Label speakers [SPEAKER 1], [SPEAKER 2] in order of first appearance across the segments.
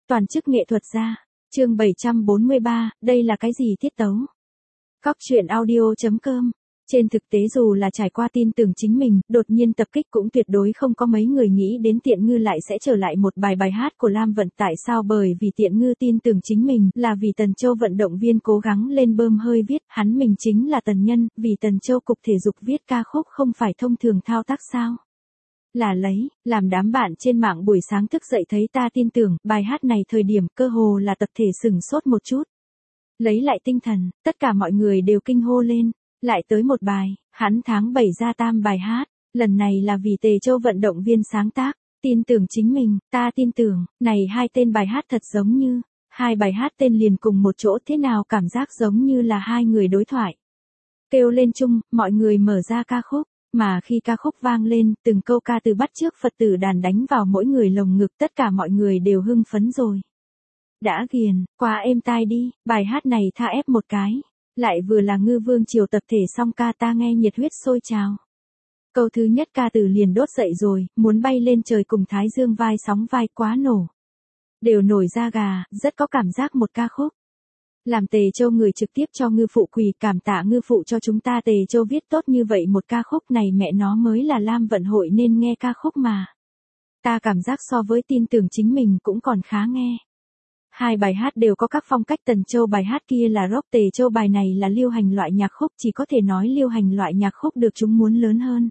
[SPEAKER 1] Toàn chức nghệ thuật gia. Chương 743, đây là cái gì tiết tấu? Cóc truyện audio.com. Trên thực tế dù là trải qua tin tưởng chính mình, đột nhiên tập kích cũng tuyệt đối không có mấy người nghĩ đến Tiện Ngư lại sẽ trở lại một bài hát của Lam Vận. Tại sao? Bởi vì Tiện Ngư tin tưởng chính mình, là vì Tần Châu vận động viên cố gắng lên bơm hơi viết, hắn mình chính là Tần Nhân, vì Tần Châu cục thể dục viết ca khúc không phải thông thường thao tác sao? Là lấy, làm đám bạn trên mạng buổi sáng thức dậy thấy ta tin tưởng, bài hát này thời điểm cơ hồ là tập thể sửng sốt một chút. Lấy lại tinh thần, tất cả mọi người đều kinh hô lên. Lại tới một bài, hắn tháng 7 ra tam bài hát, lần này là vì Tề Châu vận động viên sáng tác, tin tưởng chính mình, ta tin tưởng, này hai tên bài hát thật giống như, hai bài hát tên liền cùng một chỗ thế nào cảm giác giống như là hai người đối thoại. Kêu lên chung, mọi người mở ra ca khúc, mà khi ca khúc vang lên, từng câu ca từ bắt chước Phật tử đàn đánh vào mỗi người lồng ngực, tất cả mọi người đều hưng phấn rồi. Đã ghiền, quá êm tai đi, bài hát này tha ép một cái. Lại vừa là Ngư Vương Triều tập thể song ca ta nghe nhiệt huyết sôi trào. Câu thứ nhất ca từ liền đốt dậy rồi, muốn bay lên trời cùng Thái Dương vai sóng vai quá nổ. Đều nổi da gà, rất có cảm giác một ca khúc. Làm Tề Châu người trực tiếp cho Ngư Phụ quỳ cảm tạ Ngư Phụ cho chúng ta Tề Châu viết tốt như vậy một ca khúc này mẹ nó mới là Lam Vận hội nên nghe ca khúc mà. Ta cảm giác so với tin tưởng chính mình cũng còn khá nghe. Hai bài hát đều có các phong cách. Tần Châu bài hát kia là rock, Tề Châu bài này là liêu hành loại nhạc khúc, chỉ có thể nói liêu hành loại nhạc khúc được chúng muốn lớn hơn.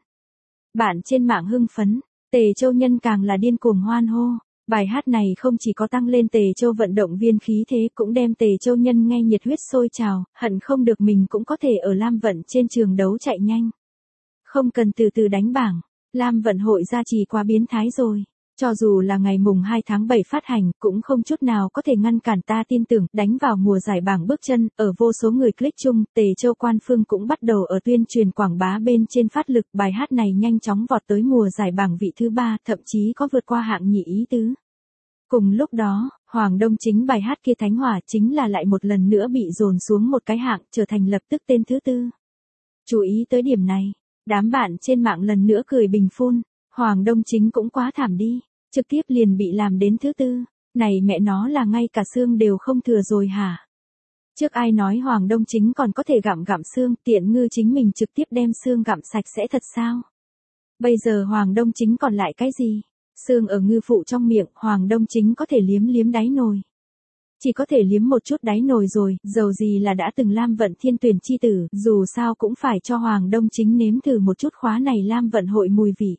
[SPEAKER 1] Bạn trên mạng hưng phấn, Tề Châu nhân càng là điên cuồng hoan hô. Bài hát này không chỉ có tăng lên Tề Châu vận động viên khí thế cũng đem Tề Châu nhân nghe nhiệt huyết sôi trào, hận không được mình cũng có thể ở Lam Vận trên trường đấu chạy nhanh. Không cần từ từ đánh bảng, Lam Vận hội gia trì quá biến thái rồi. Cho dù là ngày mùng 2 tháng 7 phát hành, cũng không chút nào có thể ngăn cản ta tin tưởng, đánh vào mùa giải bảng bước chân, ở vô số người click chung, Tề Châu quan phương cũng bắt đầu ở tuyên truyền quảng bá bên trên phát lực, bài hát này nhanh chóng vọt tới mùa giải bảng vị thứ 3, thậm chí có vượt qua hạng nhì ý tứ. Cùng lúc đó, Hoàng Đông chính bài hát kia Thánh Hỏa chính là lại một lần nữa bị dồn xuống một cái hạng, trở thành lập tức tên thứ 4. Chú ý tới điểm này, đám bạn trên mạng lần nữa cười bình phun, Hoàng Đông chính cũng quá thảm đi. Trực tiếp liền bị làm đến thứ 4, này mẹ nó là ngay cả xương đều không thừa rồi hả? Trước ai nói Hoàng Đông chính còn có thể gặm xương, Tiện Ngư chính mình trực tiếp đem xương gặm sạch sẽ thật sao? Bây giờ Hoàng Đông chính còn lại cái gì? Xương ở Ngư Phụ trong miệng, Hoàng Đông chính có thể liếm đáy nồi. Chỉ có thể liếm một chút đáy nồi rồi, dầu gì là đã từng Lam Vận thiên tuyển chi tử, dù sao cũng phải cho Hoàng Đông chính nếm thử một chút khóa này Lam Vận hội mùi vị.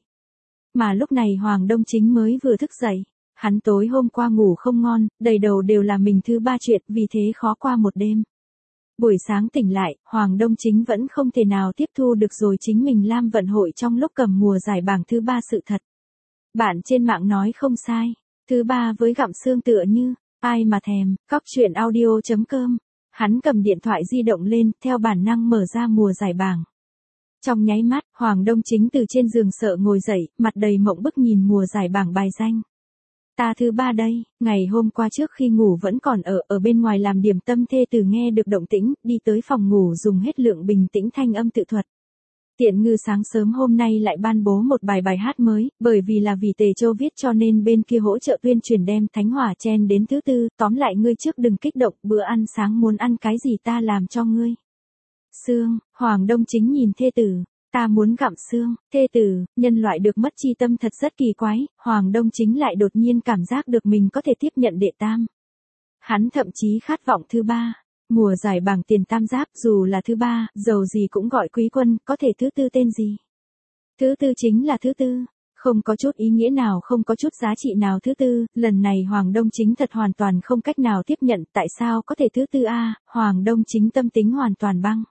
[SPEAKER 1] Mà lúc này Hoàng Đông chính mới vừa thức dậy, hắn tối hôm qua ngủ không ngon, đầy đầu đều là mình thứ 3 chuyện, vì thế khó qua một đêm. Buổi sáng tỉnh lại, Hoàng Đông chính vẫn không thể nào tiếp thu được rồi chính mình Lam Vận hội trong lúc cầm mùa giải bảng thứ 3 sự thật. Bạn trên mạng nói không sai, thứ 3 với gặm xương tựa như, ai mà thèm, cóc truyện audio.com. Hắn cầm điện thoại di động lên, theo bản năng mở ra mùa giải bảng. Trong nháy mắt, Hoàng Đông chính từ trên giường sợ ngồi dậy, mặt đầy mộng bức nhìn mùa giải bảng bài danh. Ta thứ 3 đây, ngày hôm qua trước khi ngủ vẫn còn ở bên ngoài làm điểm tâm, thê tử nghe được động tĩnh, đi tới phòng ngủ dùng hết lượng bình tĩnh thanh âm tự thuật. Tiện Ngư sáng sớm hôm nay lại ban bố một bài hát mới, bởi vì là vì Tề Châu viết cho nên bên kia hỗ trợ tuyên truyền đem Thánh Hỏa chen đến thứ 4, tóm lại ngươi trước đừng kích động, bữa ăn sáng muốn ăn cái gì ta làm cho ngươi. Xương, Hoàng Đông chính nhìn thê tử, ta muốn gặm xương, thê tử, nhân loại được mất chi tâm thật rất kỳ quái, Hoàng Đông chính lại đột nhiên cảm giác được mình có thể tiếp nhận đệ tam. Hắn thậm chí khát vọng thứ 3, mùa giải bảng tiền tam giáp, dù là thứ 3, dầu gì cũng gọi quý quân, có thể thứ 4 tên gì? Thứ 4 chính là thứ 4. Không có chút ý nghĩa nào, không có chút giá trị nào thứ 4, lần này Hoàng Đông chính thật hoàn toàn không cách nào tiếp nhận, tại sao có thể thứ 4 a? Hoàng Đông chính tâm tính hoàn toàn băng.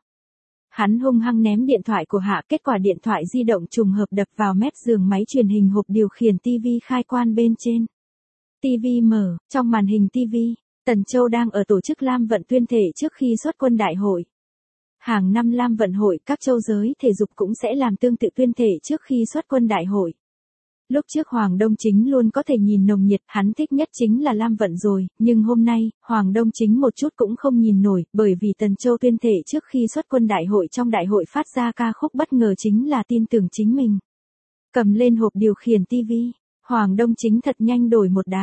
[SPEAKER 1] Hắn hung hăng ném điện thoại của hạ, kết quả điện thoại di động trùng hợp đập vào mép giường máy truyền hình hộp điều khiển TV khai quan bên trên. TV mở, trong màn hình TV, Tần Châu đang ở tổ chức Lam Vận tuyên thể trước khi xuất quân đại hội. Hàng năm Lam Vận hội, các châu giới thể dục cũng sẽ làm tương tự tuyên thể trước khi xuất quân đại hội. Lúc trước Hoàng Đông chính luôn có thể nhìn nồng nhiệt, hắn thích nhất chính là Lam Vận rồi, nhưng hôm nay, Hoàng Đông chính một chút cũng không nhìn nổi, bởi vì Tần Châu tuyên thể trước khi xuất quân đại hội trong đại hội phát ra ca khúc bất ngờ chính là tin tưởng chính mình. Cầm lên hộp điều khiển TV, Hoàng Đông chính thật nhanh đổi một đài.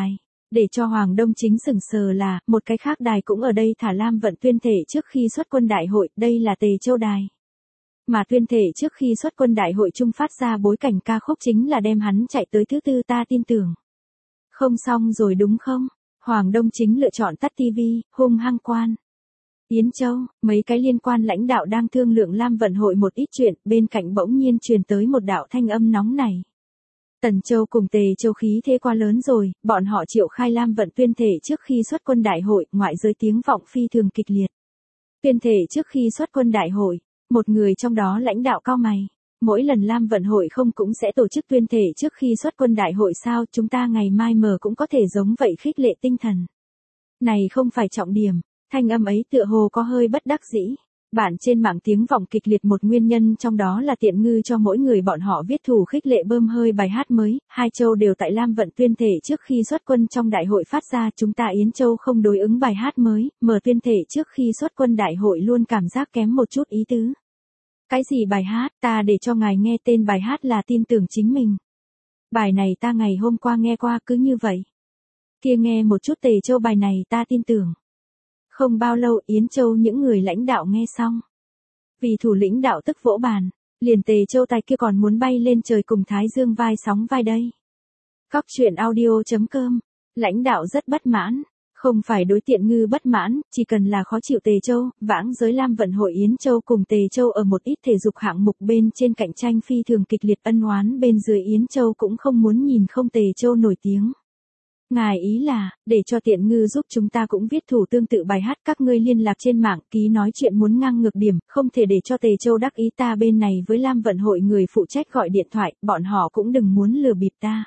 [SPEAKER 1] Để cho Hoàng Đông Chính sững sờ là, một cái khác đài cũng ở đây thả Lam Vận tuyên thể trước khi xuất quân đại hội, đây là Tề Châu đài. Mà tuyên thể trước khi xuất quân đại hội trung phát ra bối cảnh ca khúc chính là đem hắn chạy tới thứ tư ta tin tưởng. Không xong rồi đúng không? Hoàng Đông Chính lựa chọn tắt TV, hung hăng quan. Yến Châu, mấy cái liên quan lãnh đạo đang thương lượng Lam Vận hội một ít chuyện, bên cạnh bỗng nhiên truyền tới một đạo thanh âm nóng này. Tần Châu cùng Tề Châu khí thế quá lớn rồi, bọn họ triệu khai Lam Vận tuyên thể trước khi xuất quân đại hội, ngoại giới tiếng vọng phi thường kịch liệt. Tuyên thể trước khi xuất quân đại hội, một người trong đó lãnh đạo cao mày. Mỗi lần Lam Vận hội không cũng sẽ tổ chức tuyên thể trước khi xuất quân đại hội sao, chúng ta ngày mai mở cũng có thể giống vậy khích lệ tinh thần. Này không phải trọng điểm, thanh âm ấy tựa hồ có hơi bất đắc dĩ. Bản trên mạng tiếng vọng kịch liệt một nguyên nhân trong đó là Tiện Ngư cho mỗi người bọn họ viết thủ khích lệ bơm hơi bài hát mới, hai châu đều tại Lam Vận tuyên thể trước khi xuất quân trong đại hội phát ra, chúng ta Yến Châu không đối ứng bài hát mới, mở tuyên thể trước khi xuất quân đại hội luôn cảm giác kém một chút ý tứ. Cái gì bài hát, ta để cho ngài nghe tên bài hát là tin tưởng chính mình. Bài này ta ngày hôm qua nghe qua cứ như vậy. Kia nghe một chút Tề Châu bài này ta tin tưởng. Không bao lâu Yến Châu những người lãnh đạo nghe xong. Vì thủ lĩnh đạo tức vỗ bàn, liền Tề Châu tài kia còn muốn bay lên trời cùng Thái Dương vai sóng vai đây. Cóc truyện audio.com, lãnh đạo rất bất mãn, không phải đối Tiện Ngư bất mãn, chỉ cần là khó chịu Tề Châu, vãng giới Lam Vận hội Yến Châu cùng Tề Châu ở một ít thể dục hạng mục bên trên cạnh tranh phi thường kịch liệt ân oán bên dưới Yến Châu cũng không muốn nhìn không Tề Châu nổi tiếng. Ngài ý là, để cho Tiện Ngư giúp chúng ta cũng viết thủ tương tự bài hát các ngươi liên lạc trên mạng ký nói chuyện muốn ngang ngược điểm, không thể để cho Tề Châu đắc ý ta bên này với Lam Vận hội người phụ trách gọi điện thoại, bọn họ cũng đừng muốn lừa bịp ta.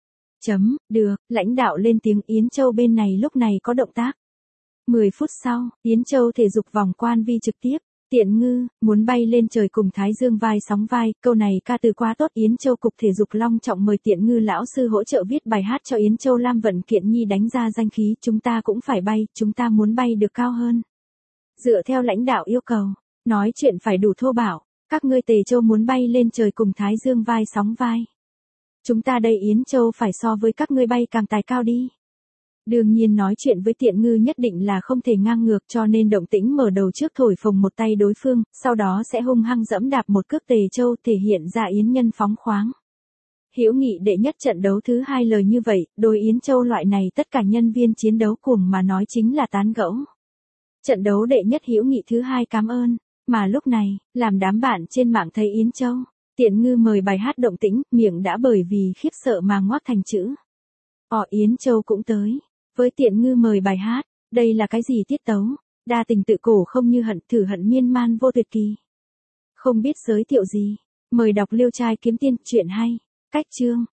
[SPEAKER 1] Được, lãnh đạo lên tiếng Yến Châu bên này lúc này có động tác. 10 phút sau, Yến Châu thể dục vòng quan vi trực tiếp. Tiện Ngư, muốn bay lên trời cùng Thái Dương vai sóng vai, câu này ca từ quá tốt Yến Châu cục thể dục long trọng mời Tiện Ngư lão sư hỗ trợ viết bài hát cho Yến Châu Lam Vận kiện nhi đánh ra danh khí, chúng ta cũng phải bay, chúng ta muốn bay được cao hơn. Dựa theo lãnh đạo yêu cầu, nói chuyện phải đủ thô bạo, các ngươi Tề Châu muốn bay lên trời cùng Thái Dương vai sóng vai. Chúng ta đây Yến Châu phải so với các ngươi bay càng tài cao đi. Đương nhiên nói chuyện với Tiện Ngư nhất định là không thể ngang ngược cho nên động tĩnh mở đầu trước thổi phồng một tay đối phương, sau đó sẽ hung hăng dẫm đạp một cước Tề Châu thể hiện ra Yến nhân phóng khoáng. Hữu nghị đệ nhất trận đấu thứ hai lời như vậy, đối Yến Châu loại này tất cả nhân viên chiến đấu cuồng mà nói chính là tán gẫu. Trận đấu đệ nhất hữu nghị thứ hai cảm ơn, mà lúc này, làm đám bạn trên mạng thấy Yến Châu, Tiện Ngư mời bài hát động tĩnh, miệng đã bởi vì khiếp sợ mà ngoác thành chữ. Yến Châu cũng tới. Với Tiện Ngư mời bài hát, đây là cái gì tiết tấu, đa tình tự cổ không như hận thử hận miên man vô tuyệt kỳ. Không biết giới thiệu gì, mời đọc Liêu Trai Kiếm Tiên, chuyện hay, cách chương.